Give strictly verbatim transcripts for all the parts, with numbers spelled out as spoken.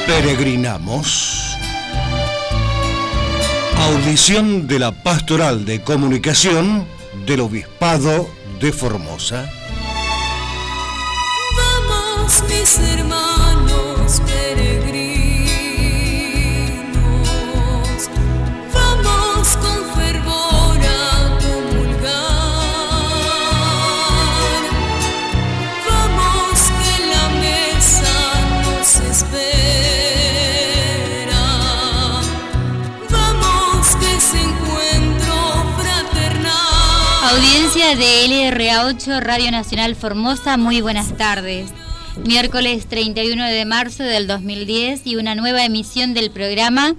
Peregrinamos. Audición de la Pastoral de Comunicación del Obispado de Formosa. Vamos, mis hermanos peregrinos, vamos con fervor a comulgar, vamos que la mesa nos espera, vamos que ese encuentro fraternal. Audiencia de L R A ocho, Radio Nacional Formosa, muy buenas tardes. Miércoles treinta y uno de marzo del dos mil diez y una nueva emisión del programa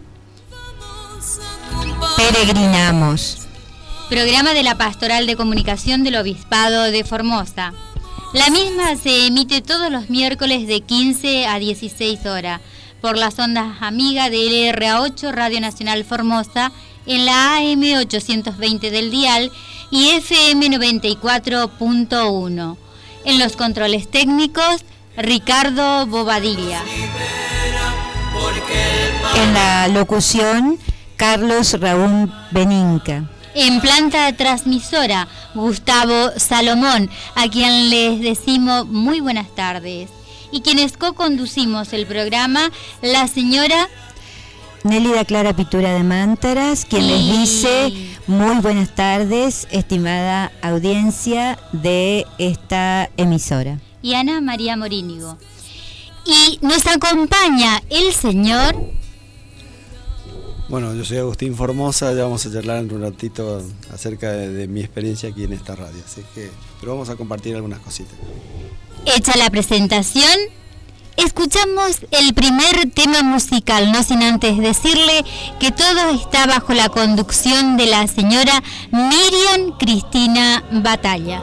Peregrinamos. Programa de la Pastoral de Comunicación del Obispado de Formosa. La misma se emite todos los miércoles de quince a dieciséis horas por las ondas amigas de L R A ocho, Radio Nacional Formosa, en la A M ochocientos veinte del dial y F M noventa y cuatro punto uno. En los controles técnicos, Ricardo Bobadilla. En la locución, Carlos Raúl Beninca. En planta transmisora, Gustavo Salomón, a quien les decimos muy buenas tardes. Y quienes co-conducimos el programa, la señora Nélida Clara Pitura de Mántaras, quien y... les dice muy buenas tardes, estimada audiencia de esta emisora. Y Ana María Morínigo. Y nos acompaña el señor... Bueno, yo soy Agustín Formosa, ya vamos a charlar en un ratito acerca de, de mi experiencia aquí en esta radio, así que, pero vamos a compartir algunas cositas. Hecha la presentación, escuchamos el primer tema musical, no sin antes decirle que todo está bajo la conducción de la señora Miriam Cristina Batalla.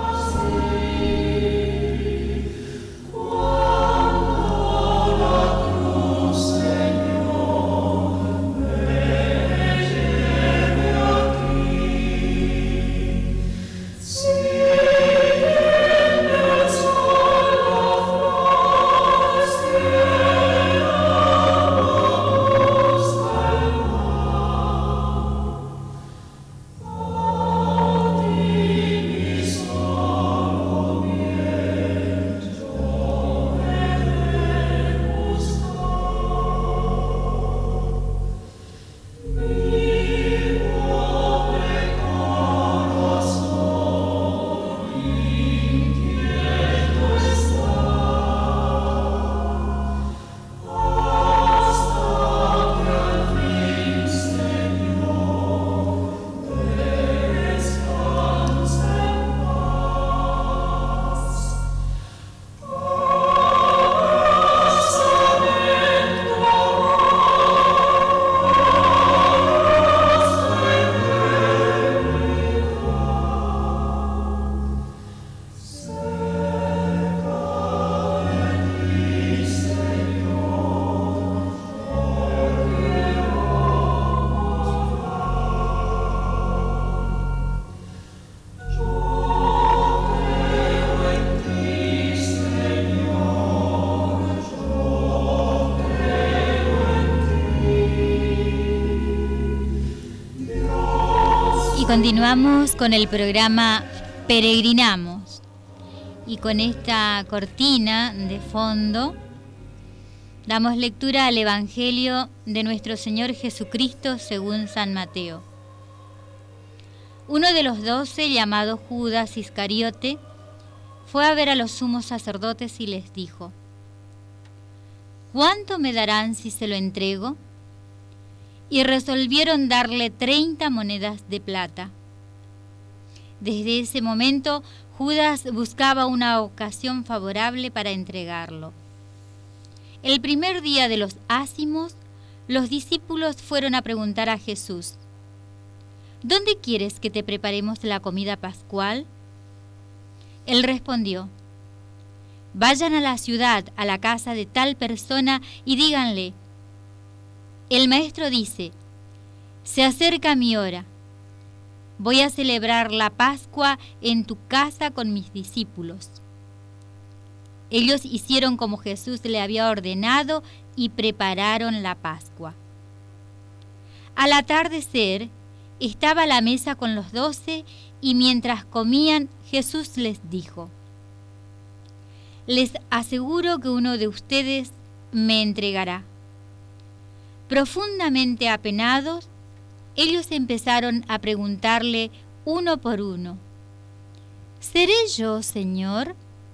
Continuamos con el programa Peregrinamos y con esta cortina de fondo damos lectura al Evangelio de nuestro Señor Jesucristo según San Mateo. Uno de los doce, llamado Judas Iscariote, fue a ver a los sumos sacerdotes y les dijo: ¿cuánto me darán si se lo entrego? Y resolvieron darle treinta monedas de plata. Desde ese momento, Judas buscaba una ocasión favorable para entregarlo. El primer día de los ázimos, los discípulos fueron a preguntar a Jesús: ¿dónde quieres que te preparemos la comida pascual? Él respondió: vayan a la ciudad, a la casa de tal persona y díganle: el maestro dice, se acerca mi hora. Voy a celebrar la Pascua en tu casa con mis discípulos. Ellos hicieron como Jesús le había ordenado y prepararon la Pascua. Al atardecer, estaba a la mesa con los doce y mientras comían, Jesús les dijo: les aseguro que uno de ustedes me entregará. Profundamente apenados, ellos empezaron a preguntarle uno por uno: ¿seré yo, Señor?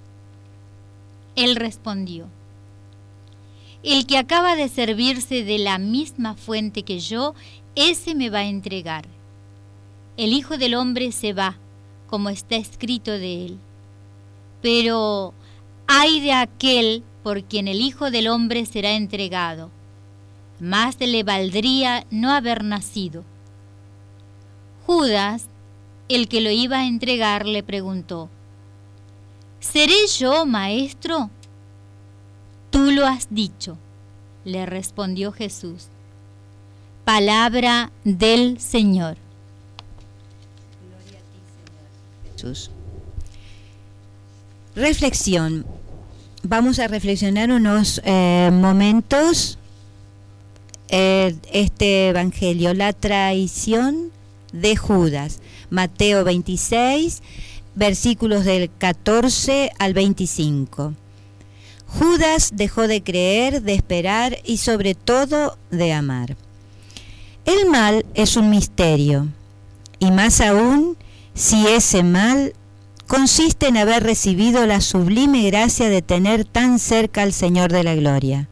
Él respondió: el que acaba de servirse de la misma fuente que yo, ese me va a entregar. El Hijo del Hombre se va, como está escrito de él. Pero ay de aquel por quien el Hijo del Hombre será entregado. Más le valdría no haber nacido. Judas, el que lo iba a entregar, le preguntó: ¿seré yo, maestro? Tú lo has dicho, le respondió Jesús. Palabra del Señor. Gloria a ti, Señor Jesús. Reflexión. Vamos a reflexionar unos eh, momentos eh, este evangelio, la traición de Judas. Mateo veintiséis, versículos del catorce al veinticinco. Judas dejó de creer, de esperar y sobre todo de amar. El mal es un misterio, y más aún si ese mal consiste en haber recibido la sublime gracia de tener tan cerca al Señor de la gloria.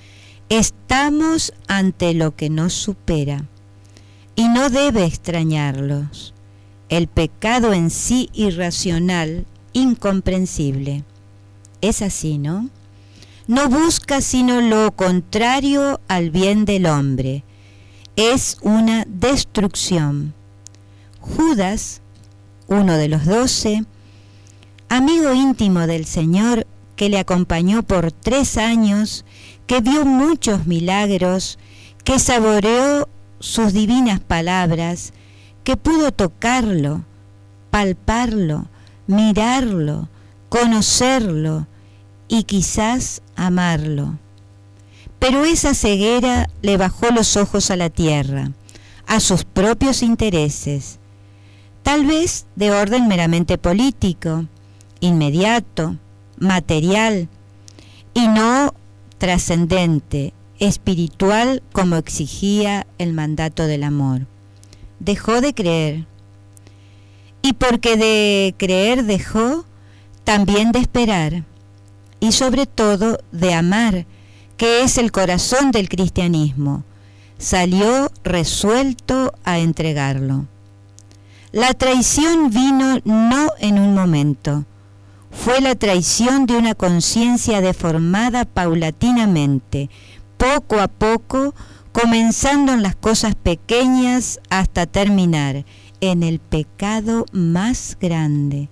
Estamos ante lo que nos supera, y no debe extrañarlos. El pecado en sí irracional, incomprensible. Es así, ¿no? No busca sino lo contrario al bien del hombre. Es una destrucción. Judas, uno de los doce, amigo íntimo del Señor, que le acompañó por tres años, que vio muchos milagros, que saboreó sus divinas palabras, que pudo tocarlo, palparlo, mirarlo, conocerlo y quizás amarlo. Pero esa ceguera le bajó los ojos a la tierra, a sus propios intereses, tal vez de orden meramente político, inmediato, material, y no trascendente, espiritual, como exigía el mandato del amor. Dejó de creer. Y porque de creer dejó, también de esperar, y sobre todo de amar, que es el corazón del cristianismo. Salió resuelto a entregarlo. La traición vino no en un momento, fue la traición de una conciencia deformada paulatinamente, poco a poco, comenzando en las cosas pequeñas hasta terminar en el pecado más grande.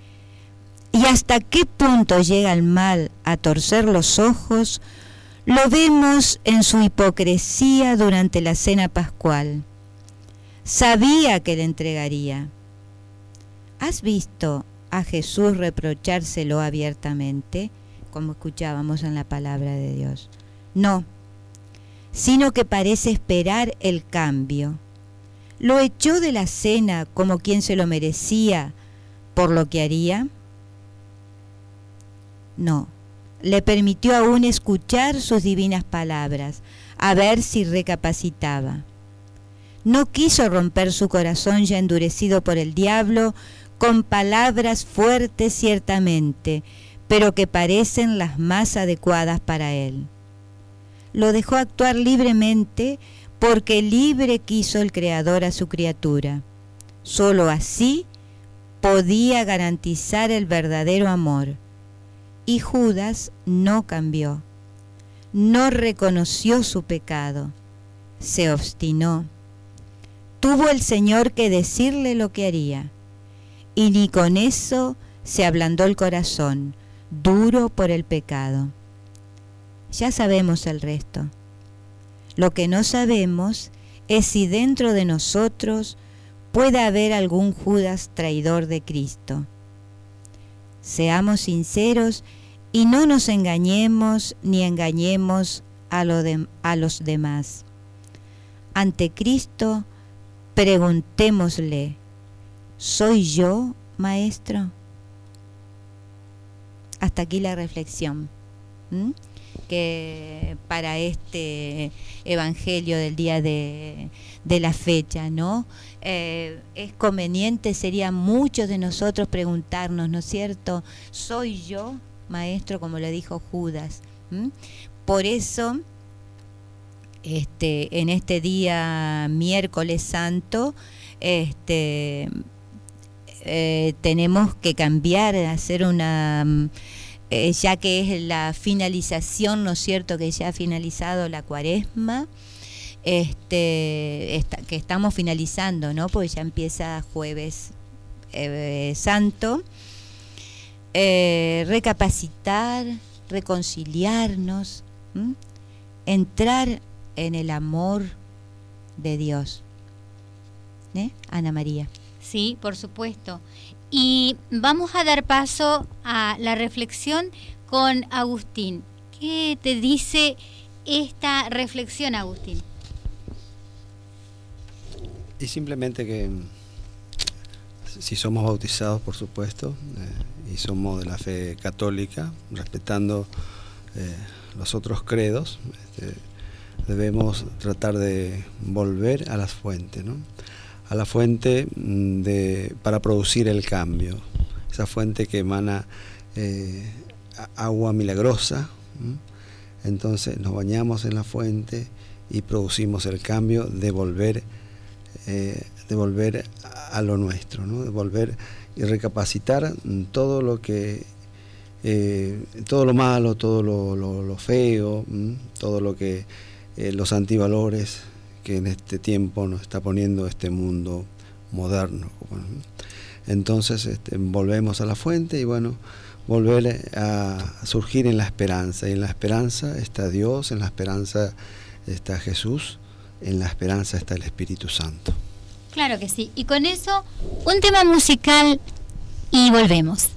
Y hasta qué punto llega el mal a torcer los ojos, lo vemos en su hipocresía durante la cena pascual. Sabía que le entregaría. ¿Has visto a Jesús reprochárselo abiertamente, como escuchábamos en la palabra de Dios? No, sino que parece esperar el cambio. ¿Lo echó de la cena como quien se lo merecía por lo que haría? No, le permitió aún escuchar sus divinas palabras, a ver si recapacitaba. No quiso romper su corazón ya endurecido por el diablo con palabras fuertes ciertamente, pero que parecen las más adecuadas para él. Lo dejó actuar libremente porque libre quiso el Creador a su criatura. Solo así podía garantizar el verdadero amor. Y Judas no cambió, no reconoció su pecado, se obstinó. Tuvo el Señor que decirle lo que haría, y ni con eso se ablandó el corazón, duro por el pecado. Ya sabemos el resto. Lo que no sabemos es si dentro de nosotros puede haber algún Judas traidor de Cristo. Seamos sinceros y no nos engañemos ni engañemos a, lo de, a los demás. Ante Cristo, preguntémosle, ¿soy yo, Maestro? Hasta aquí la reflexión, ¿m? que para este evangelio del día de, de la fecha, ¿no? Eh, es conveniente, sería muchos de nosotros preguntarnos, ¿no es cierto? ¿Soy yo, Maestro? Como lo dijo Judas. ¿m? Por eso, este, en este día miércoles santo, este, eh, tenemos que cambiar, hacer una... Eh, ya que es la finalización, ¿no es cierto?, que ya ha finalizado la cuaresma, este, esta, que estamos finalizando, ¿no?, porque ya empieza jueves eh, santo, eh, recapacitar, reconciliarnos, ¿m? entrar en el amor de Dios. ¿Eh? Ana María. Sí, por supuesto. Y vamos a dar paso a la reflexión con Agustín. ¿Qué te dice esta reflexión, Agustín? Y simplemente que si somos bautizados, por supuesto, eh, y somos de la fe católica, respetando eh, los otros credos, este, debemos tratar de volver a las fuentes, ¿no? A la fuente de, para producir el cambio, esa fuente que emana eh, agua milagrosa. ¿m? Entonces nos bañamos en la fuente y producimos el cambio de volver, eh, de volver a lo nuestro, ¿no? De volver y recapacitar todo lo que, eh, todo lo malo, todo lo, lo, lo feo, ¿m? todo lo que, eh, los antivalores que en este tiempo nos está poniendo este mundo moderno. Bueno, entonces este, volvemos a la fuente y bueno, volver a surgir en la esperanza. Y en la esperanza está Dios, en la esperanza está Jesús, en la esperanza está el Espíritu Santo. Claro que sí. Y con eso, un tema musical y volvemos.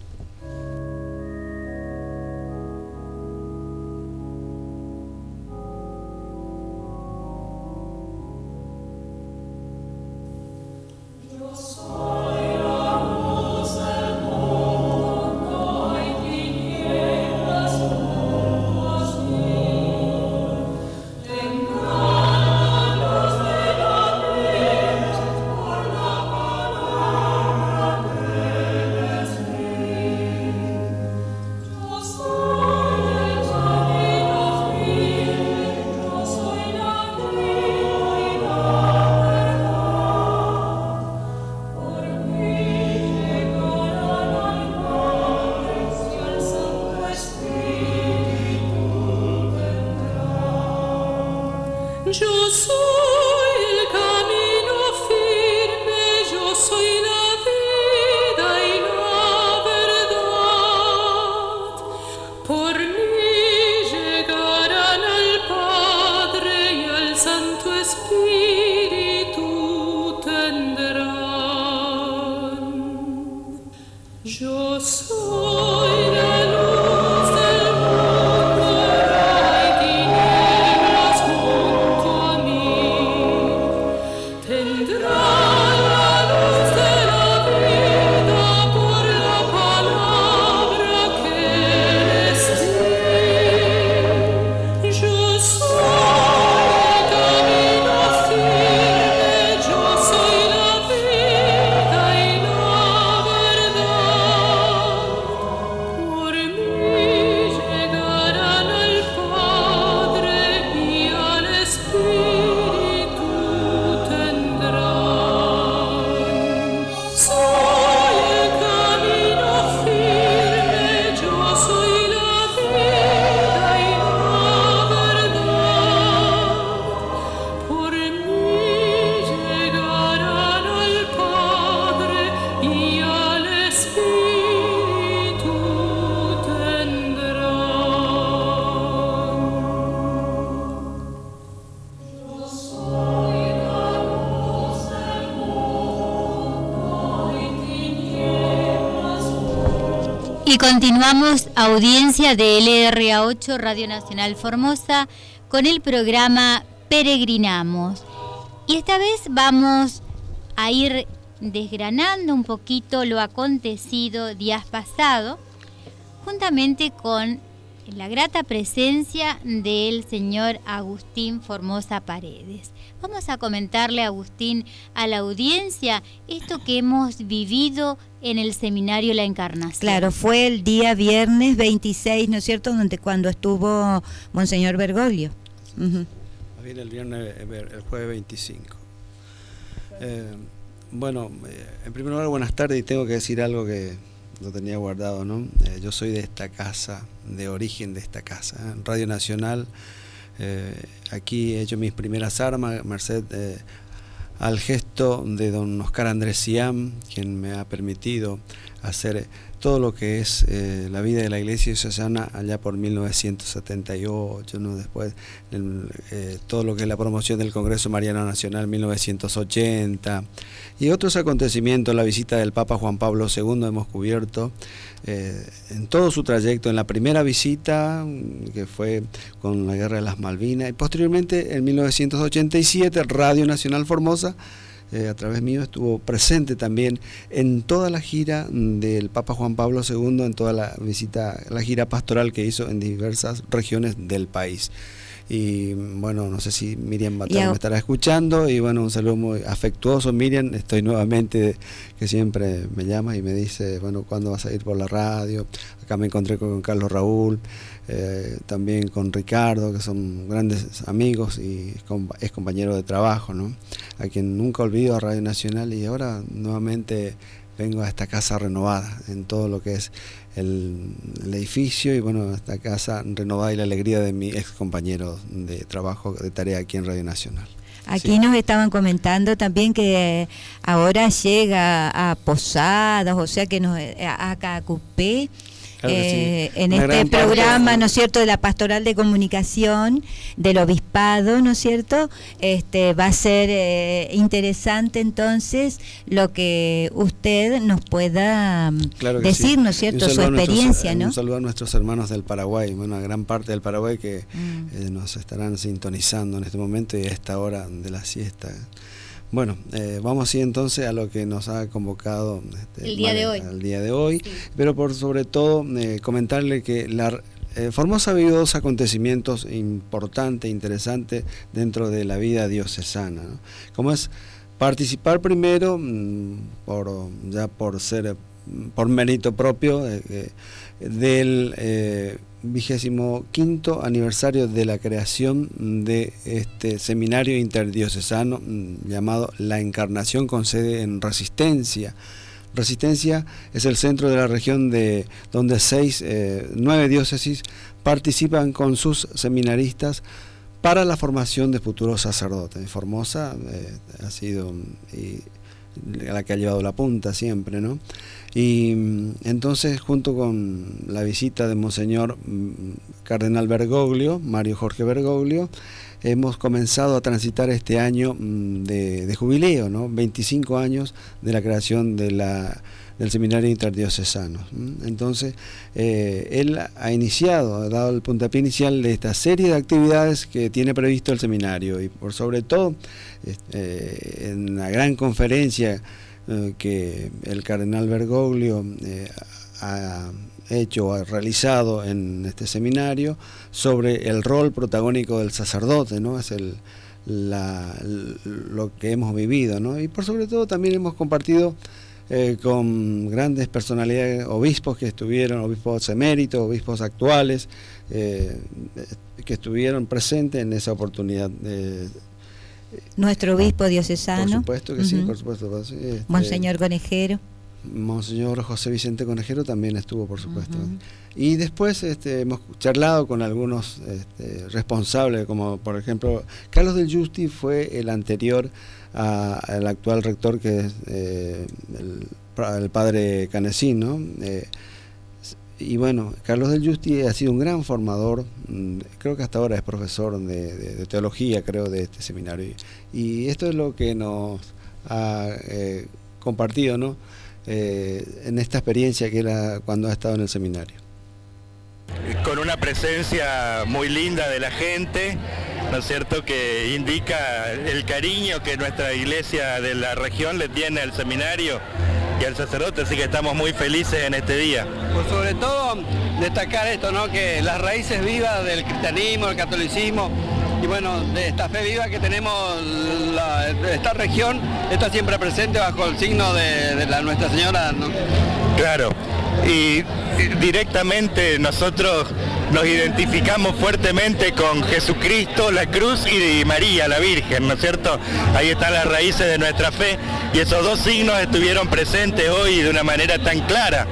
Junto a mí. Y continuamos audiencia de L R A ocho Radio Nacional Formosa con el programa Peregrinamos. Y esta vez vamos a ir desgranando un poquito lo acontecido días pasados, juntamente con la grata presencia del señor Agustín Formosa Paredes. Vamos a comentarle, Agustín, a la audiencia esto que hemos vivido en el seminario La Encarnación. Claro, fue el día viernes veintiséis, ¿no es cierto?, donde cuando estuvo Monseñor Bergoglio. Uh-huh. Bien, el viernes, el jueves veinticinco. Eh, bueno, eh, en primer lugar, buenas tardes, y tengo que decir algo que lo tenía guardado, ¿no? Eh, yo soy de esta casa, de origen de esta casa, ¿eh? Radio Nacional. Eh, aquí he hecho mis primeras armas, merced eh, al gesto de don Oscar Andrés Siam, quien me ha permitido hacer todo lo que es eh, la vida de la Iglesia diocesana allá por mil novecientos setenta y ocho, ¿no? Después el, eh, todo lo que es la promoción del Congreso Mariano Nacional mil novecientos ochenta y otros acontecimientos, la visita del Papa Juan Pablo segundo hemos cubierto eh, en todo su trayecto, en la primera visita que fue con la Guerra de las Malvinas, y posteriormente en mil novecientos ochenta y siete Radio Nacional Formosa Eh, a través mío estuvo presente también en toda la gira del Papa Juan Pablo segundo, en toda la visita, la gira pastoral que hizo en diversas regiones del país. Y bueno, no sé si Miriam Batar me estará escuchando, y bueno, un saludo muy afectuoso, Miriam. Estoy nuevamente, que siempre me llama y me dice, bueno, ¿cuándo vas a ir por la radio? Acá me encontré con Carlos Raúl, eh, también con Ricardo, que son grandes amigos y es compañero de trabajo, ¿no? A quien nunca olvido, a Radio Nacional, y ahora nuevamente vengo a esta casa renovada en todo lo que es el, el edificio, y bueno, esta casa renovada y la alegría de mi ex compañero de trabajo, de tarea aquí en Radio Nacional. Aquí sí. Nos estaban comentando también que ahora llega a Posadas, o sea que nos, a, a Cupé. Claro Eh, sí. en Una este gran programa, parte, ¿no es cierto?, de la Pastoral de Comunicación del Obispado, ¿no es cierto?, este va a ser eh, interesante entonces lo que usted nos pueda claro decir, sí. ¿no es cierto?, su experiencia, nuestros, ¿no? Un saludo a nuestros hermanos del Paraguay, bueno, una gran parte del Paraguay que Mm. eh, nos estarán sintonizando en este momento y a esta hora de la siesta. Bueno, eh, vamos así entonces a lo que nos ha convocado este, el día de hoy. El día de hoy, sí. Pero por sobre todo eh, comentarle que la eh, Formosa ha vivido dos acontecimientos importantes, interesantes dentro de la vida diocesana, ¿no? Como es participar primero, mmm, por ya por ser, por mérito propio, eh, del eh, vigésimo quinto aniversario de la creación de este seminario interdiocesano mmm, llamado La Encarnación, con sede en Resistencia. Resistencia es el centro de la región de donde seis, eh, nueve diócesis participan con sus seminaristas para la formación de futuros sacerdotes. Formosa eh, ha sido y, la que ha llevado la punta siempre, ¿no? Y entonces, junto con la visita de Monseñor Cardenal Bergoglio, Mario Jorge Bergoglio, hemos comenzado a transitar este año de, de jubileo, ¿no? veinticinco años de la creación de la, del Seminario Interdiocesano. Entonces, eh, él ha iniciado, ha dado el puntapié inicial de esta serie de actividades que tiene previsto el seminario, y por sobre todo, eh, en la gran conferencia eh, que el Cardenal Bergoglio eh, ha hecho, ha realizado en este seminario sobre el rol protagónico del sacerdote, ¿no? Es el, la, lo que hemos vivido, ¿no? Y por sobre todo también hemos compartido eh, con grandes personalidades, obispos que estuvieron, obispos eméritos, obispos actuales, eh, que estuvieron presentes en esa oportunidad. Eh, Nuestro obispo diocesano. Por supuesto que uh-huh. sí, por supuesto. Este, Monseñor Conejero. Monseñor José Vicente Conejero también estuvo, por supuesto. Uh-huh. Y después este, hemos charlado con algunos este, responsables, como por ejemplo Carlos del Justi fue el anterior a, al actual rector, que es eh, el, el padre Canesín, ¿no? Eh, y bueno, Carlos del Justi ha sido un gran formador, creo que hasta ahora es profesor de, de, de teología, creo, de este seminario. Y, y esto es lo que nos ha eh, compartido, ¿no? eh, en esta experiencia que era cuando ha estado en el seminario. Con una presencia muy linda de la gente, ¿no es cierto?, que indica el cariño que nuestra iglesia de la región le tiene al seminario y al sacerdote, así que estamos muy felices en este día. Pues sobre todo destacar esto, ¿no?, que las raíces vivas del cristianismo, del catolicismo, y bueno, de esta fe viva que tenemos la, esta región, está siempre presente bajo el signo de, de la Nuestra Señora, ¿no? Claro, y directamente nosotros nos identificamos fuertemente con Jesucristo, la cruz y María, la Virgen, ¿no es cierto? Ahí están las raíces de nuestra fe y esos dos signos estuvieron presentes hoy de una manera tan clara,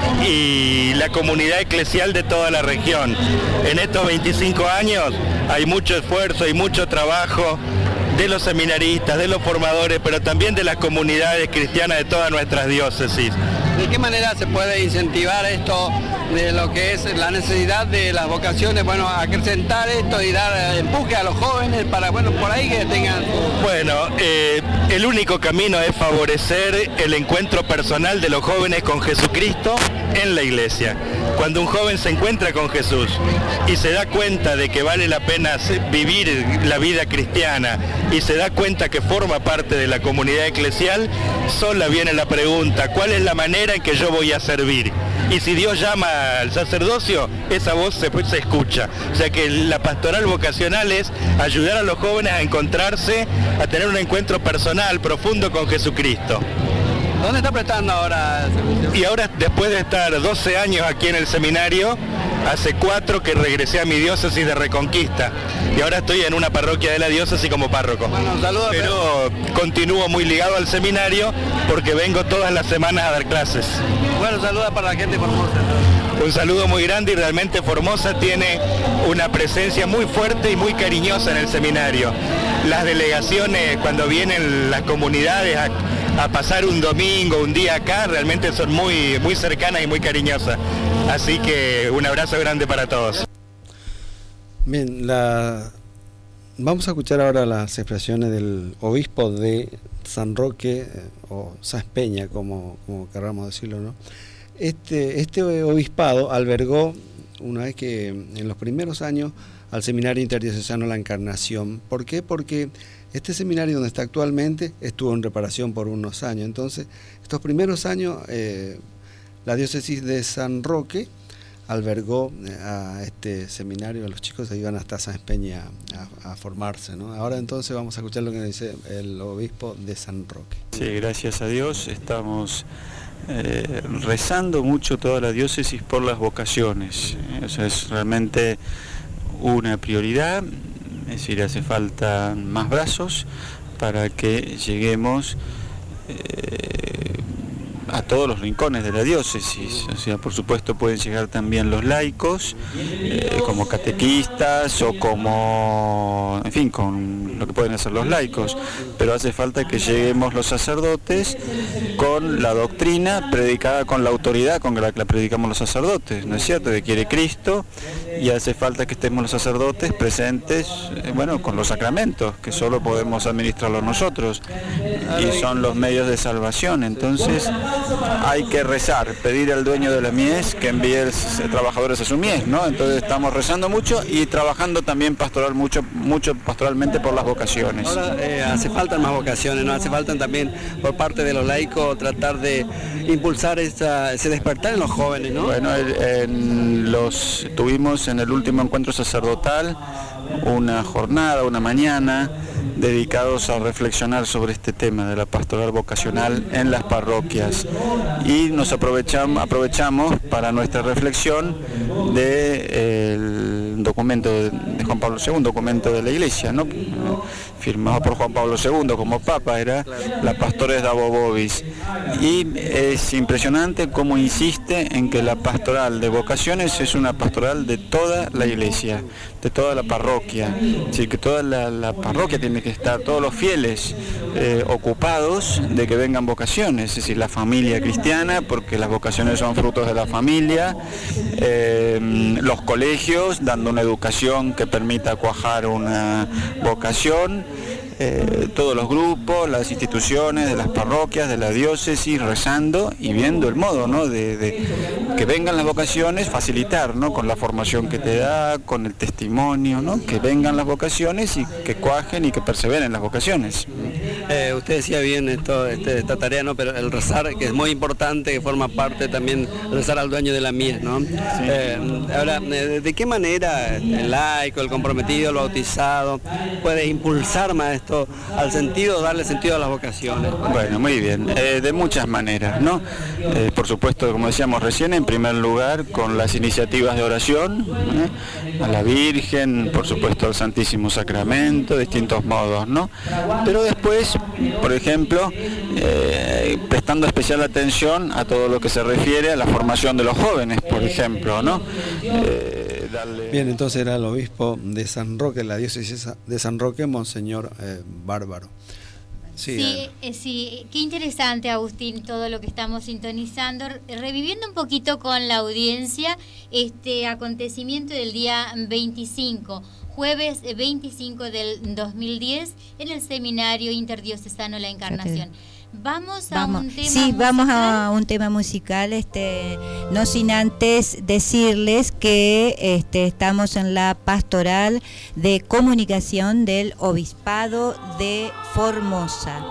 y la comunidad eclesial de toda la región. En estos veinticinco años hay mucho esfuerzo y mucho trabajo de los seminaristas, de los formadores, pero también de las comunidades cristianas de todas nuestras diócesis. ¿De qué manera se puede incentivar esto de lo que es la necesidad de las vocaciones, bueno, acrecentar esto y dar empuje a los jóvenes para, bueno, por ahí que tengan... Bueno, eh, el único camino es favorecer el encuentro personal de los jóvenes con Jesucristo en la iglesia. Cuando un joven se encuentra con Jesús y se da cuenta de que vale la pena vivir la vida cristiana y se da cuenta que forma parte de la comunidad eclesial, sola viene la pregunta, ¿cuál es la manera en que yo voy a servir? Y si Dios llama al sacerdocio, esa voz se, se escucha. O sea que la pastoral vocacional es ayudar a los jóvenes a encontrarse, a tener un encuentro personal, profundo con Jesucristo. ¿Dónde está prestando ahora el servicio? Y ahora, después de estar doce años aquí en el seminario, hace cuatro que regresé a mi diócesis de Reconquista. Y ahora estoy en una parroquia de la diócesis como párroco. Bueno, un saludo. Pero continúo muy ligado al seminario porque vengo todas las semanas a dar clases. Bueno, saluda para la gente de Formosa. Un saludo muy grande, y realmente Formosa tiene una presencia muy fuerte y muy cariñosa en el seminario. Las delegaciones, cuando vienen las comunidades a, a pasar un domingo, un día acá, realmente son muy, muy cercanas y muy cariñosas. Así que un abrazo grande para todos. Bien, la... vamos a escuchar ahora las expresiones del obispo de San Roque, eh, o Sáenz Peña, como, como querramos decirlo, ¿no? Este, este obispado albergó, una vez que en los primeros años, al Seminario Interdiocesano La Encarnación. ¿Por qué? Porque este seminario donde está actualmente estuvo en reparación por unos años. Entonces, estos primeros años, eh, la diócesis de San Roque albergó a este seminario, a los chicos que iban hasta Sáenz Peña a, a formarse, ¿no? Ahora entonces vamos a escuchar lo que dice el obispo de San Roque. Sí, gracias a Dios estamos eh, rezando mucho toda la diócesis por las vocaciones. ¿eh? O sea, es realmente una prioridad, es decir, hace falta más brazos para que lleguemos eh, a todos los rincones de la diócesis. O sea, por supuesto pueden llegar también los laicos, eh, como catequistas o como, en fin, con lo que pueden hacer los laicos, pero hace falta que lleguemos los sacerdotes con la doctrina predicada con la autoridad con la que la predicamos los sacerdotes, ¿no es cierto?, que quiere Cristo, y hace falta que estemos los sacerdotes presentes, eh, bueno, con los sacramentos, que solo podemos administrarlos nosotros, y son los medios de salvación. Entonces hay que rezar, pedir al dueño de la mies que envíe trabajadores a su mies, ¿no? Entonces estamos rezando mucho y trabajando también pastoral mucho, mucho pastoralmente por las vocaciones. Ahora eh, hace falta más vocaciones, ¿no? Hace falta también por parte de los laicos tratar de impulsar esa, ese despertar en los jóvenes, ¿no? Bueno, en los tuvimos en el último encuentro sacerdotal una jornada, una mañana dedicados a reflexionar sobre este tema de la pastoral vocacional en las parroquias, y nos aprovechamos, aprovechamos para nuestra reflexión del documento de Juan Pablo segundo, documento de la Iglesia, ¿no?, firmado por Juan Pablo segundo como Papa, era la Pastores Dabo Vobis, y es impresionante cómo insiste en que la pastoral de vocaciones es una pastoral de toda la Iglesia, de toda la parroquia, es decir, que toda la, la parroquia tiene que estar, todos los fieles eh, ocupados de que vengan vocaciones, es decir, la familia cristiana, porque las vocaciones son frutos de la familia, eh, los colegios dando una educación que permita cuajar una vocación, eh, todos los grupos, las instituciones, de las parroquias, de la diócesis, rezando y viendo el modo, ¿no? de, de que vengan las vocaciones, facilitar, ¿no? Con la formación que te da, con el testimonio, ¿no? Que vengan las vocaciones y que cuajen y que perseveren las vocaciones. Eh, usted decía bien esto, este, esta tarea, ¿no? Pero el rezar, que es muy importante, que forma parte también, rezar al dueño de la mies, ¿no? Sí. Eh, ahora, ¿de qué manera el laico, el comprometido, el bautizado, puede impulsar más esto al sentido, darle sentido a las vocaciones? Bueno, muy bien, eh, de muchas maneras, ¿no? Eh, por supuesto, como decíamos recién, en primer lugar, con las iniciativas de oración, ¿eh? A la Virgen, por supuesto al Santísimo Sacramento, distintos modos, ¿no? Pero después, por ejemplo, eh, prestando especial atención a todo lo que se refiere a la formación de los jóvenes, por ejemplo, ¿no? Eh, darle... Bien, entonces era el obispo de San Roque, la diócesis de San Roque, Monseñor eh, Bárbaro. Sí, sí, eh, sí, qué interesante, Agustín, todo lo que estamos sintonizando, reviviendo un poquito con la audiencia este acontecimiento del día veinticinco, jueves veinticinco del dos mil diez, en el Seminario Interdiocesano La Encarnación. Vamos a vamos, un tema sí, musical. vamos a un tema musical, este, no sin antes decirles que este, estamos en la pastoral de comunicación del Obispado de Formosa.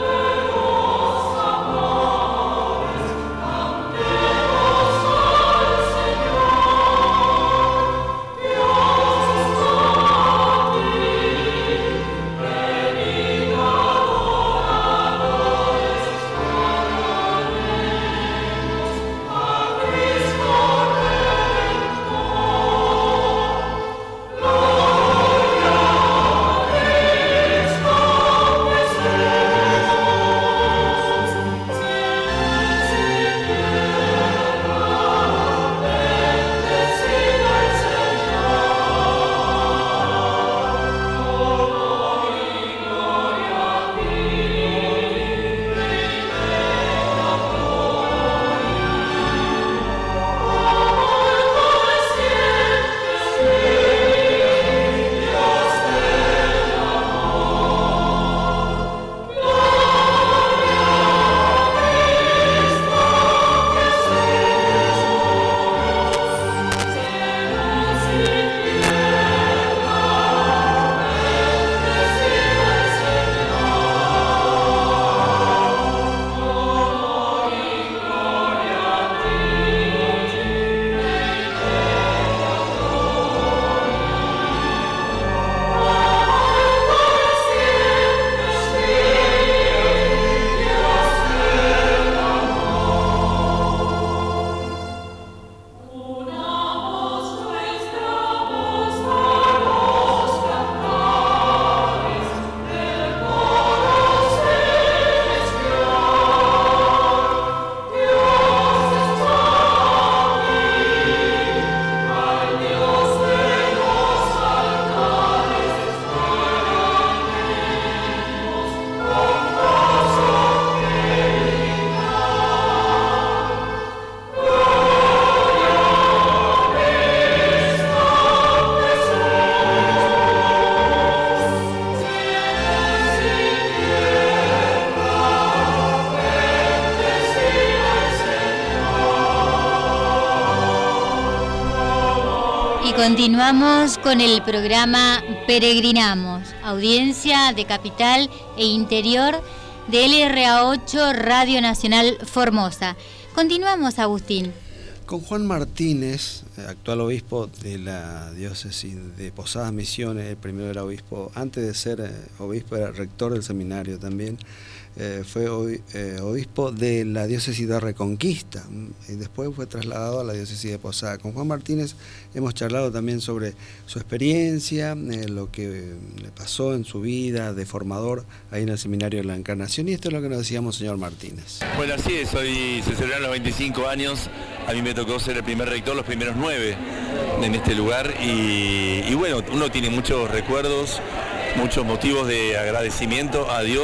Continuamos con el programa Peregrinamos, audiencia de Capital e Interior de L R A ocho Radio Nacional Formosa. Continuamos, Agustín. Con Juan Martínez, actual obispo de la diócesis de Posadas Misiones, el primero era obispo, antes de ser obispo era rector del seminario también, eh, fue obispo de la diócesis de Reconquista y después fue trasladado a la diócesis de Posadas. Con Juan Martínez hemos charlado también sobre su experiencia, eh, lo que le pasó en su vida de formador ahí en el seminario de la Encarnación, y esto es lo que nos decíamos, señor Martínez. Bueno, así es, hoy se celebran los veinticinco años, a mí me tocó ser el primer rector, los primeros nueve en este lugar, y, y bueno, uno tiene muchos recuerdos, muchos motivos de agradecimiento a Dios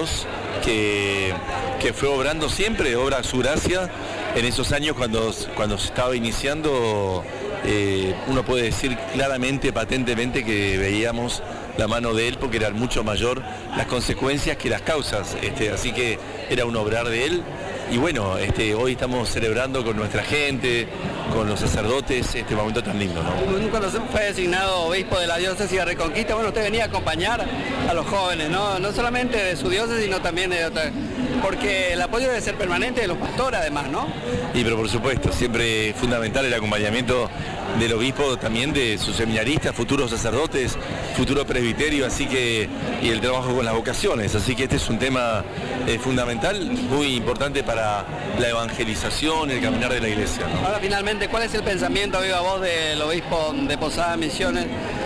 que, que fue obrando siempre, obra su gracia. En esos años cuando, cuando se estaba iniciando, eh, uno puede decir claramente, patentemente, que veíamos la mano de él, porque eran mucho mayor las consecuencias que las causas, este, así que era un obrar de él. Y bueno, este, hoy estamos celebrando con nuestra gente, con los sacerdotes, este momento tan lindo, ¿no? Cuando fue designado obispo de la diócesis de Reconquista, bueno, usted venía a acompañar a los jóvenes, ¿no? No solamente de su diócesis, sino también de otra, porque el apoyo debe ser permanente de los pastores además, ¿no? Y pero por supuesto, siempre es fundamental el acompañamiento del obispo, también de sus seminaristas, futuros sacerdotes, futuro presbiterio, así que, y el trabajo con las vocaciones, así que este es un tema eh, fundamental, muy importante para la evangelización, el caminar de la iglesia, ¿no? Ahora finalmente, ¿cuál es el pensamiento, viva voz, del obispo de Posada Misiones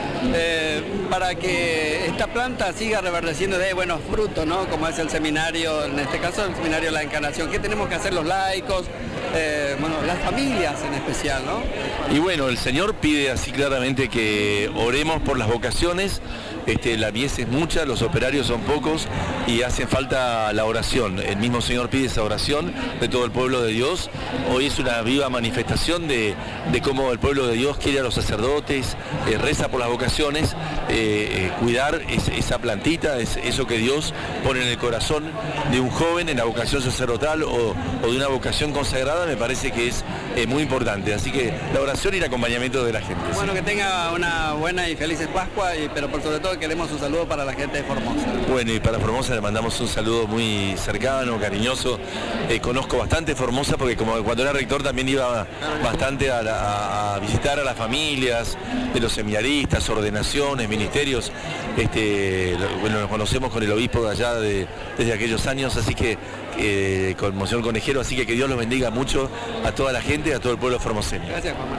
eh, para que esta planta siga reverdeciendo de buenos frutos, ¿no? Como es el seminario, en este caso el seminario de la Encarnación? ¿Qué tenemos que hacer los laicos, eh, bueno, las familias en especial, ¿no? Y bueno, el Señor pide así claramente que oremos por las vocaciones. Este, la mies es mucha, los operarios son pocos y hace falta la oración. El mismo Señor pide esa oración de todo el pueblo de Dios. Hoy es una viva manifestación de, de cómo el pueblo de Dios quiere a los sacerdotes, eh, reza por las vocaciones, eh, eh, cuidar es, esa plantita, es eso que Dios pone en el corazón de un joven en la vocación sacerdotal o, o de una vocación consagrada, me parece que es eh, muy importante. Así que la oración y el acompañamiento de la gente. Bueno, ¿sí? Que tenga una buena y feliz Pascua, y, pero por sobre todo queremos un saludo para la gente de Formosa. Bueno, y para Formosa le mandamos un saludo muy cercano, cariñoso. Eh, conozco bastante Formosa porque como cuando era rector también iba bastante a, la, a visitar a las familias de los seminaristas, ordenaciones, ministerios. Este, bueno, nos conocemos con el obispo de allá de, desde aquellos años, así que eh, con Monseñor Conejero, así que que Dios los bendiga mucho a toda la gente, a todo el pueblo formoseño. Gracias, Juan.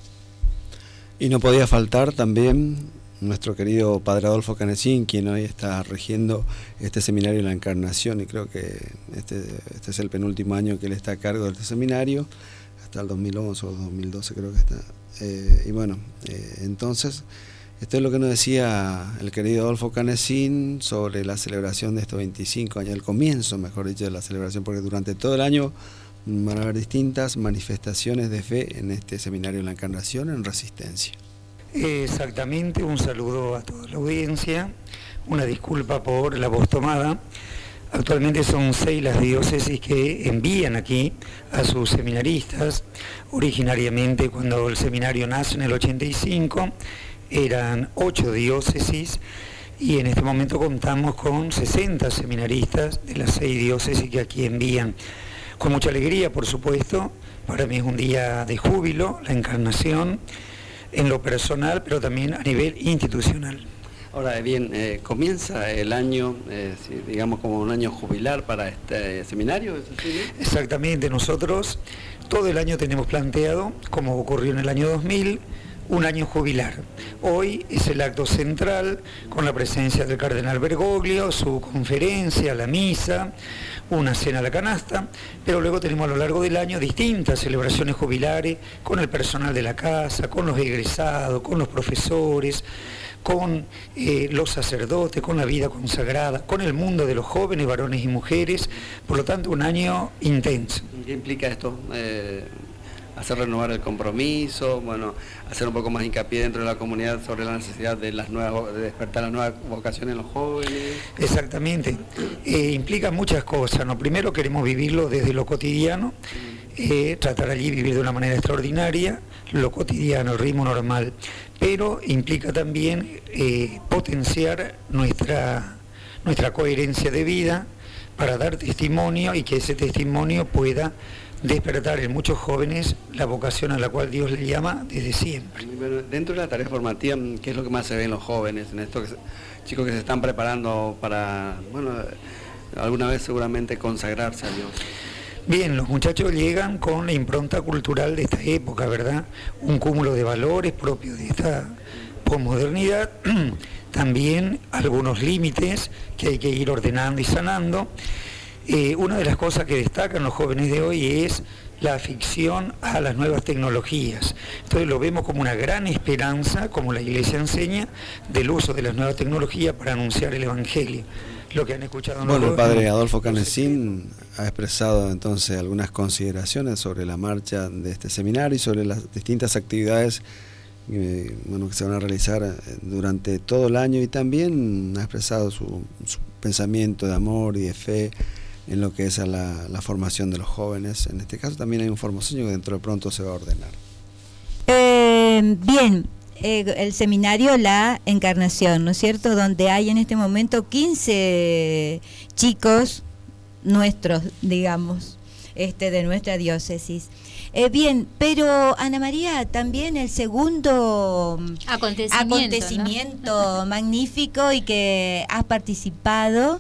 Y no podía faltar también nuestro querido Padre Adolfo Canessín, quien hoy está regiendo este seminario de la Encarnación, y creo que este, este es el penúltimo año que él está a cargo de este seminario, hasta el dos mil once o dos mil doce creo que está. Eh, y bueno, eh, entonces, esto es lo que nos decía el querido Adolfo Canessín sobre la celebración de estos veinticinco años, el comienzo, mejor dicho, de la celebración, porque durante todo el año van a haber distintas manifestaciones de fe en este seminario de la Encarnación en Resistencia. Exactamente, un saludo a toda la audiencia, una disculpa por la voz tomada. Actualmente son seis las diócesis que envían aquí a sus seminaristas. Originariamente, cuando el seminario nace en el ochenta y cinco, eran ocho diócesis y en este momento contamos con sesenta seminaristas de las seis diócesis que aquí envían. Con mucha alegría, por supuesto, para mí es un día de júbilo, la Encarnación, en lo personal, pero también a nivel institucional. Ahora bien, eh, comienza el año, eh, si, digamos como un año jubilar para este seminario, ¿es así, no? Exactamente, nosotros todo el año tenemos planteado, como ocurrió en el año dos mil, un año jubilar. Hoy es el acto central con la presencia del cardenal Bergoglio, su conferencia, la misa, una cena a la canasta, pero luego tenemos a lo largo del año distintas celebraciones jubilares con el personal de la casa, con los egresados, con los profesores, con eh, los sacerdotes, con la vida consagrada, con el mundo de los jóvenes, varones y mujeres, por lo tanto un año intenso. ¿Qué implica esto? Eh... hacer renovar el compromiso, bueno, hacer un poco más hincapié dentro de la comunidad sobre la necesidad de las nuevas, de despertar las nuevas vocaciones en los jóvenes. Exactamente, eh, implica muchas cosas, ¿no? Primero queremos vivirlo desde lo cotidiano, eh, tratar allí vivir de una manera extraordinaria, lo cotidiano, el ritmo normal, pero implica también eh, potenciar nuestra, nuestra coherencia de vida para dar testimonio y que ese testimonio pueda despertar en muchos jóvenes la vocación a la cual Dios le llama desde siempre. Bueno, dentro de la tarea formativa, ¿qué es lo que más se ve en los jóvenes, en estos chicos que se están preparando para, bueno, alguna vez seguramente consagrarse a Dios? Bien, los muchachos llegan con la impronta cultural de esta época, ¿verdad? Un cúmulo de valores propios de esta posmodernidad, también algunos límites que hay que ir ordenando y sanando. Eh, una de las cosas que destacan los jóvenes de hoy es la afición a las nuevas tecnologías. Entonces lo vemos como una gran esperanza, como la Iglesia enseña, del uso de las nuevas tecnologías para anunciar el Evangelio. Lo que han escuchado. Bueno, el padre Adolfo Canesín ha expresado entonces algunas consideraciones sobre la marcha de este seminario y sobre las distintas actividades eh, bueno, que se van a realizar durante todo el año, y también ha expresado su, su pensamiento de amor y de fe en lo que es a la, la formación de los jóvenes. En este caso también hay un formoseño que dentro de pronto se va a ordenar. Eh, bien. Eh, el seminario La Encarnación, ¿no es cierto?, donde hay en este momento quince chicos nuestros, digamos, este de nuestra diócesis. Eh, bien, pero Ana María, también el segundo acontecimiento, acontecimiento ¿no? magnífico y que has participado,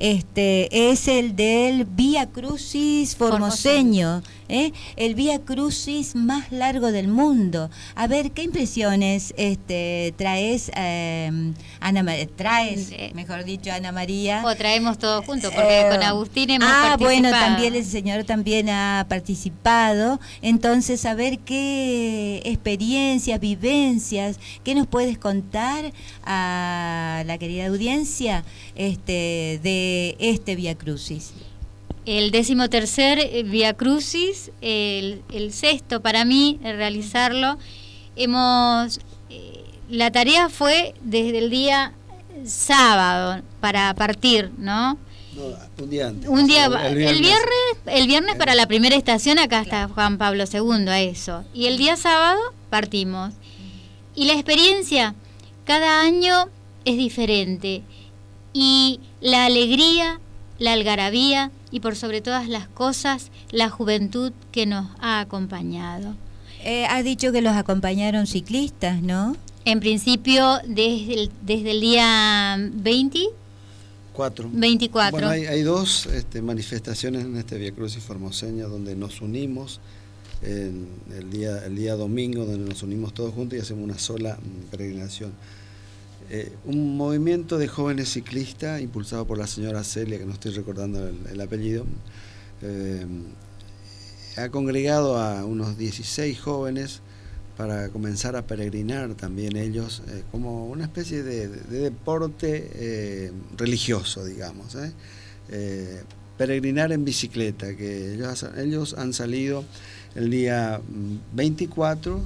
este es el del Vía Crucis formoseño, ¿eh? El Vía Crucis más largo del mundo. A ver, ¿qué impresiones este traes, eh, Ana María? Traes, Sí. mejor dicho, Ana María. O traemos todos juntos, porque Eh, con Agustín hemos ah, participado. bueno, también el señor también ha participado. Entonces, a ver qué experiencias, vivencias, qué nos puedes contar a la querida audiencia este de este Vía Crucis. El décimo tercer Vía Crucis, el, el sexto para mí, realizarlo. Hemos, eh, la tarea fue desde el día sábado para partir, ¿no? No, un día antes. Un día, el, el viernes, viernes, el viernes para la primera estación, acá está Juan Pablo segundo, a eso. Y el día sábado partimos. Y la experiencia cada año es diferente. Y la alegría, la algarabía y por sobre todas las cosas, la juventud que nos ha acompañado. Eh, has dicho que los acompañaron ciclistas, ¿no? En principio, desde el, desde el día veinte, Cuatro. veinticuatro. Bueno, hay, hay dos este, manifestaciones en este Vía Crucis formoseña donde nos unimos en el día el día domingo, donde nos unimos todos juntos y hacemos una sola peregrinación. Eh, un movimiento de jóvenes ciclistas impulsado por la señora Celia, que no estoy recordando el, el apellido, eh, ha congregado a unos dieciséis jóvenes para comenzar a peregrinar también ellos eh, como una especie de, de deporte eh, religioso, digamos, ¿eh? Eh, peregrinar en bicicleta, que ellos, ellos han salido el día veinticuatro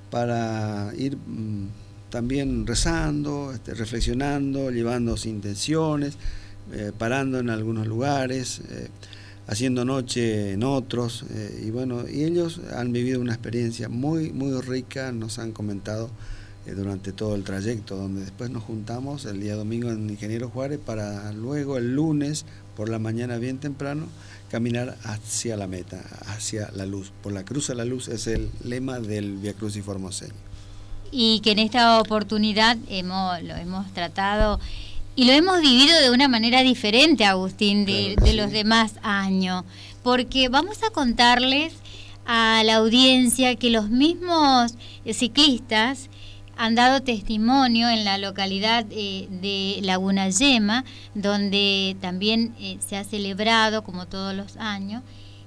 para ir mm, también rezando, este, reflexionando, llevando sus intenciones, eh, parando en algunos lugares, eh, haciendo noche en otros, eh, y bueno, y ellos han vivido una experiencia muy, muy rica, nos han comentado eh, durante todo el trayecto, donde después nos juntamos el día domingo en Ingeniero Juárez para luego el lunes por la mañana bien temprano caminar hacia la meta, hacia la luz. Por la cruz a la luz es el lema del Vía Crucis formoseño. Y que en esta oportunidad hemos, lo hemos tratado y lo hemos vivido de una manera diferente, Agustín, de, Claro, de sí. los demás años, porque vamos a contarles a la audiencia que los mismos eh, ciclistas han dado testimonio en la localidad eh, de Laguna Yema, donde también eh, se ha celebrado, como todos los años,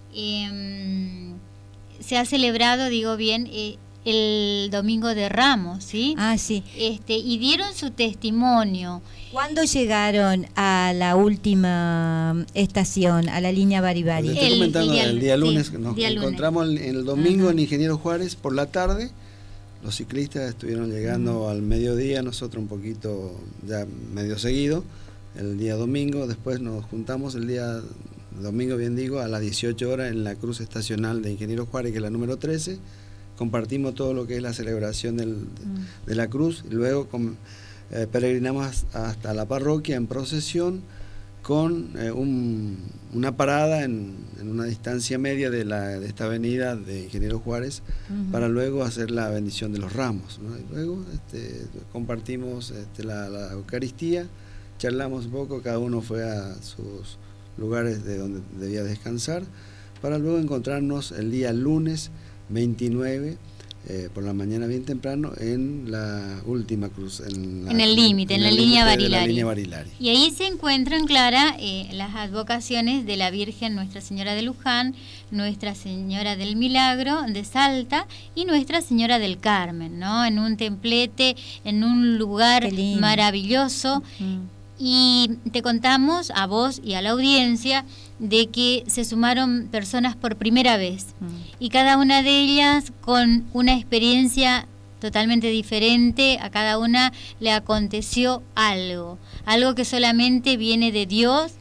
eh, se ha celebrado, digo bien, eh, el Domingo de Ramos, ¿sí? Ah, sí. Este, y dieron su testimonio. ¿Cuándo llegaron a la última estación, a la línea Baribari? Les estoy El comentando, día- el día lunes sí, que nos día lunes. encontramos el, el domingo Ajá. en Ingeniero Juárez por la tarde. Los ciclistas estuvieron llegando al mediodía, nosotros un poquito ya medio seguido, el día domingo. Después nos juntamos el día domingo, bien digo, a las dieciocho horas en la cruz estacional de Ingeniero Juárez, que es la número trece. Compartimos todo lo que es la celebración del, de, de la cruz, y luego con, eh, peregrinamos hasta la parroquia en procesión con eh, un, una parada en, en una distancia media de, la, de esta avenida de Ingeniero Juárez, uh-huh, para luego hacer la bendición de los ramos, ¿no? Y luego este, compartimos este, la, la Eucaristía, charlamos un poco, cada uno fue a sus lugares de donde debía descansar, para luego encontrarnos el día lunes veintinueve eh, por la mañana bien temprano en la última cruz. En, la, en el límite, en, en, en, la línea Barilari. Barilari. Y ahí se encuentran, Clara, eh, las advocaciones de la Virgen Nuestra Señora de Luján, Nuestra Señora del Milagro de Salta y Nuestra Señora del Carmen, ¿no? En un templete, en un lugar maravilloso. Uh-huh. Y te contamos a vos y a la audiencia de que se sumaron personas por primera vez mm. y cada una de ellas con una experiencia totalmente diferente. A cada una le aconteció algo, algo que solamente viene de Dios.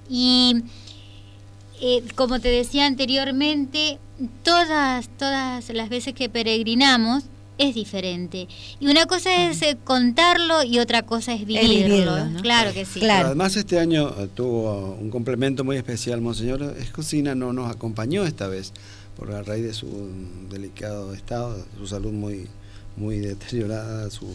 Y eh, como te decía anteriormente, todas, todas las veces que peregrinamos es diferente. Y una cosa es eh, contarlo y otra cosa es vivirlo. Es vivirlo, ¿no? Claro que sí. Claro. Además, este año uh, tuvo un complemento muy especial. Monseñor Escocina no nos acompañó esta vez por la raíz de su delicado estado, su salud muy, muy deteriorada, su,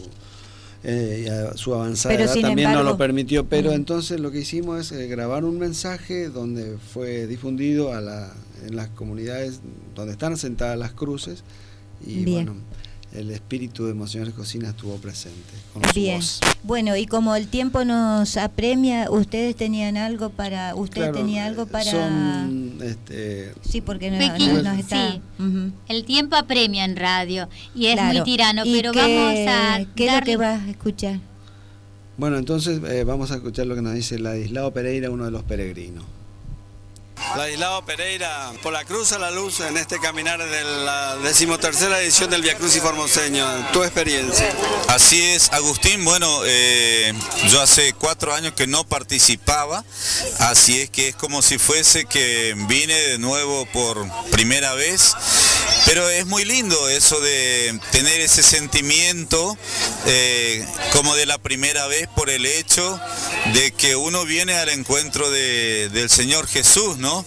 eh, su avanzada edad también embargo, no lo permitió. Pero uh-huh. entonces lo que hicimos es eh, grabar un mensaje donde fue difundido a la, en las comunidades donde están sentadas las cruces. Y Bien. bueno, el espíritu de Monseñor Escocina estuvo presente con su Bien. voz. Bueno, y como el tiempo nos apremia, ustedes tenían algo para, usted claro, tenía algo para son, este, sí, porque no, no, nos está sí. uh-huh. El tiempo apremia en radio y es claro. muy tirano, pero qué, vamos a ¿qué darle... es lo que vas a escuchar? Bueno, entonces eh, vamos a escuchar lo que nos dice Ladislao Pereira, uno de los peregrinos. Ladislao Pereira, por la cruz a la luz en este caminar de la decimotercera edición del Via Crucis Formoseño. Tu experiencia. Así es, Agustín. Bueno, eh, yo hace cuatro años que no participaba, así es que es como si fuese que vine de nuevo por primera vez. Pero es muy lindo eso de tener ese sentimiento eh, como de la primera vez por el hecho de que uno viene al encuentro de, del Señor Jesús, ¿no?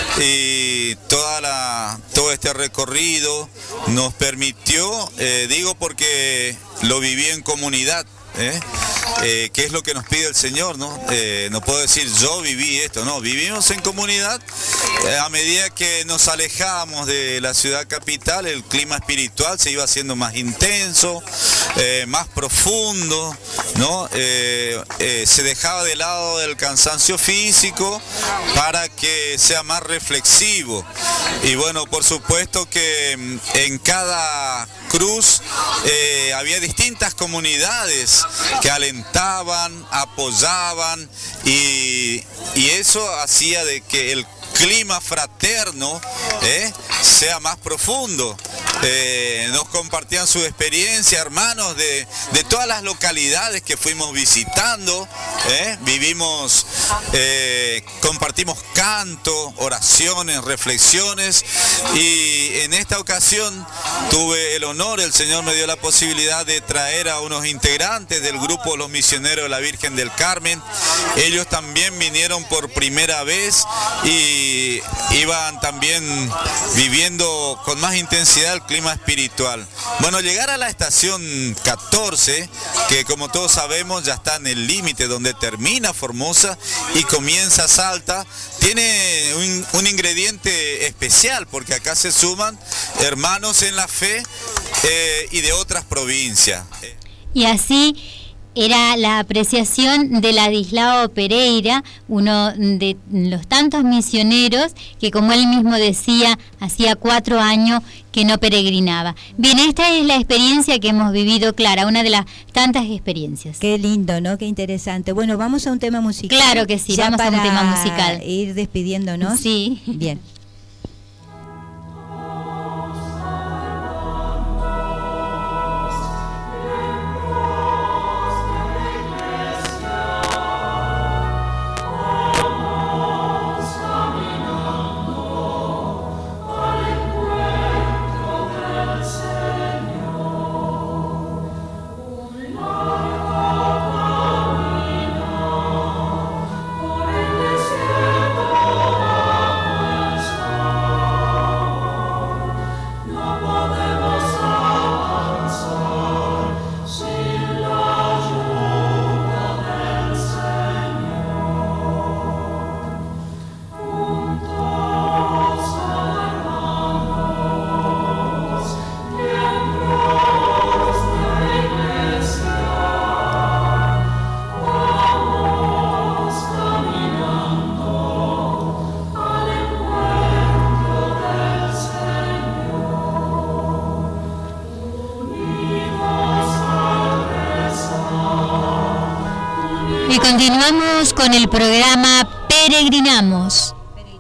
Y toda la, todo este recorrido nos permitió, eh, digo porque lo viví en comunidad, ¿eh? Eh, ¿Qué es lo que nos pide el Señor? No, eh, no puedo decir yo viví esto, no, vivimos en comunidad. Eh, a medida que nos alejábamos de la ciudad capital, el clima espiritual se iba haciendo más intenso, eh, más profundo, ¿no? Eh, eh, se dejaba de lado el cansancio físico para que sea más reflexivo. Y bueno, por supuesto que en cada cruz eh, había distintas comunidades que alentaban, apoyaban y, y eso hacía de que el clima fraterno eh, sea más profundo. Eh, nos compartían su experiencia, hermanos de, de todas las localidades que fuimos visitando, eh, vivimos, eh, compartimos canto, oraciones, reflexiones, y en esta ocasión tuve el honor, el Señor me dio la posibilidad de traer a unos integrantes del grupo Los Misioneros de la Virgen del Carmen. Ellos también vinieron por primera vez y iban también viviendo con más intensidad el clima espiritual. Bueno, llegar a la estación catorce, que como todos sabemos ya está en el límite donde termina Formosa y comienza Salta, tiene un, un ingrediente especial porque acá se suman hermanos en la fe eh, y de otras provincias. Y así era la apreciación de Ladislao Pereira, uno de los tantos misioneros que, como él mismo decía, hacía cuatro años que no peregrinaba. Bien, esta es la experiencia que hemos vivido, Clara, una de las tantas experiencias. Qué lindo, ¿no? Qué interesante. Bueno, vamos a un tema musical. Claro que sí, ya vamos a un tema musical. Ir despidiéndonos. Sí. Bien. Por el desierto Y continuamos con el programa Peregrinamos.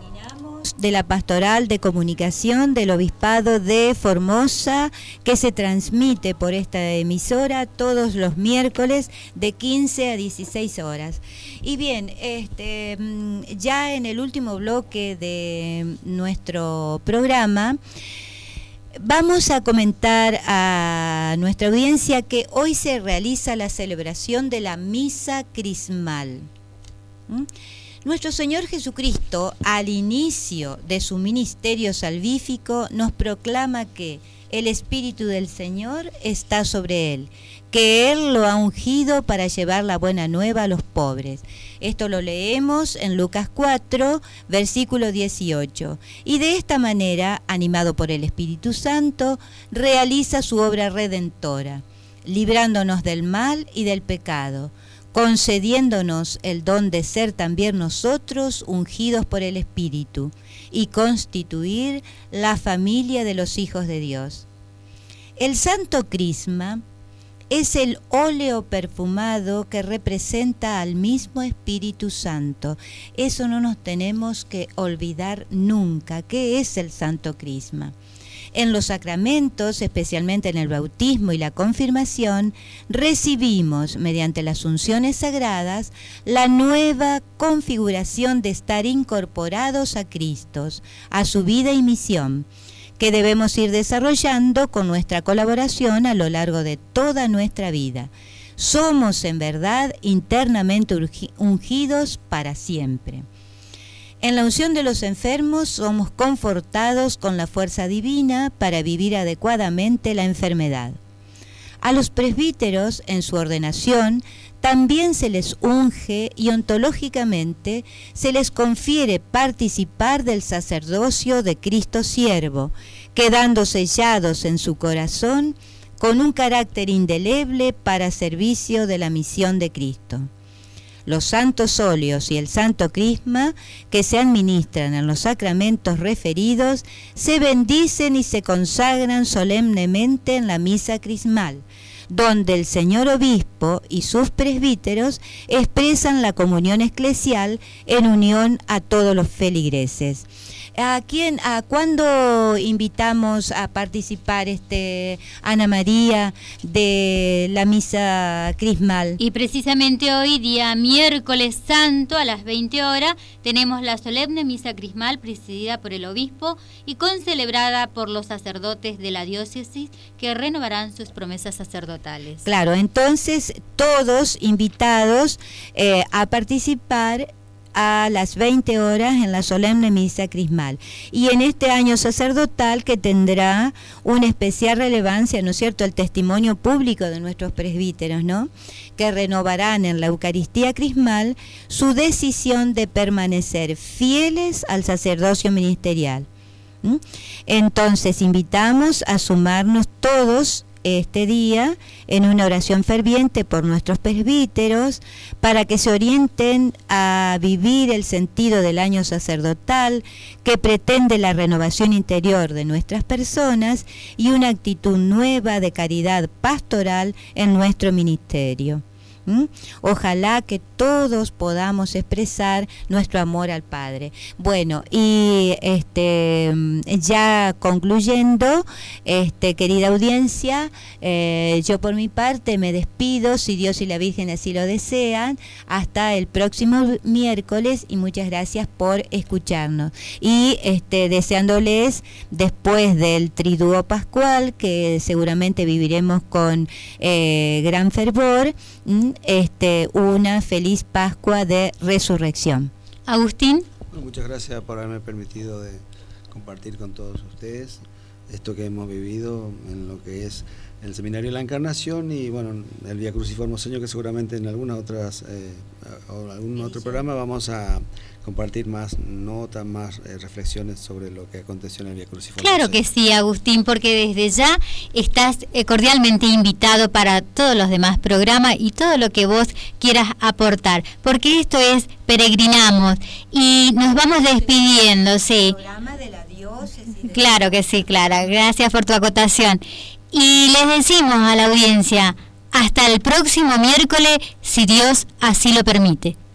De la Pastoral de Comunicación del Obispado de Formosa, que se transmite por esta emisora todos los miércoles de quince a dieciséis horas. Y bien, este, ya en el último bloque de nuestro programa, vamos a comentar a nuestra audiencia que hoy se realiza la celebración de la Misa Crismal. ¿Mm? Nuestro Señor Jesucristo, al inicio de su ministerio salvífico, nos proclama que el Espíritu del Señor está sobre él, que Él lo ha ungido para llevar la buena nueva a los pobres. Esto lo leemos en Lucas cuatro, versículo dieciocho. Y de esta manera, animado por el Espíritu Santo, realiza su obra redentora, librándonos del mal y del pecado, concediéndonos el don de ser también nosotros ungidos por el Espíritu y constituir la familia de los hijos de Dios. El Santo Crisma es el óleo perfumado que representa al mismo Espíritu Santo. Eso no nos tenemos que olvidar nunca. ¿Qué es el Santo Crisma? En los sacramentos, especialmente en el bautismo y la confirmación, recibimos, mediante las unciones sagradas, la nueva configuración de estar incorporados a Cristo, a su vida y misión, que debemos ir desarrollando con nuestra colaboración a lo largo de toda nuestra vida. Somos, en verdad, internamente ungidos para siempre. En la unción de los enfermos somos confortados con la fuerza divina para vivir adecuadamente la enfermedad. A los presbíteros, en su ordenación, también se les unge y ontológicamente se les confiere participar del sacerdocio de Cristo siervo, quedando sellados en su corazón con un carácter indeleble para servicio de la misión de Cristo. Los santos óleos y el santo crisma que se administran en los sacramentos referidos se bendicen y se consagran solemnemente en la misa crismal, donde el señor obispo y sus presbíteros expresan la comunión eclesial en unión a todos los feligreses. ¿A quién, a cuándo invitamos a participar, este, Ana María, de la misa crismal? Y precisamente hoy, día miércoles santo, a las veinte horas, tenemos la solemne misa crismal presidida por el obispo y concelebrada por los sacerdotes de la diócesis que renovarán sus promesas sacerdotales. Claro, entonces todos invitados eh, a participar a las veinte horas en la solemne misa crismal. Y en este año sacerdotal que tendrá una especial relevancia, ¿no es cierto?, el testimonio público de nuestros presbíteros, ¿no?, que renovarán en la Eucaristía crismal su decisión de permanecer fieles al sacerdocio ministerial. ¿Mm? Entonces invitamos a sumarnos todos este día en una oración ferviente por nuestros presbíteros para que se orienten a vivir el sentido del año sacerdotal que pretende la renovación interior de nuestras personas y una actitud nueva de caridad pastoral en nuestro ministerio. ¿Mm? Ojalá que todos podamos expresar nuestro amor al Padre. Bueno, y este ya concluyendo, este querida audiencia, eh, yo por mi parte me despido, si Dios y la Virgen así lo desean, hasta el próximo miércoles, y muchas gracias por escucharnos. Y este deseándoles, después del triduo pascual, que seguramente viviremos con eh, gran fervor, Este, una feliz Pascua de Resurrección. Agustín. Bueno, muchas gracias por haberme permitido de compartir con todos ustedes esto que hemos vivido en lo que es el Seminario de la Encarnación y bueno, el Vía Crucis Formoseño, que seguramente en algunas otras eh, o algún otro programa vamos a compartir más notas, más eh, reflexiones sobre lo que aconteció en el Vía Crucis Formoseño. Claro que sí, Agustín, porque desde ya estás eh, cordialmente invitado para todos los demás programas y todo lo que vos quieras aportar, porque esto es Peregrinamos y nos vamos despidiendo, sí. Claro que sí, Clara, gracias por tu acotación. Y les decimos a la audiencia, Hasta el próximo miércoles, si Dios así lo permite.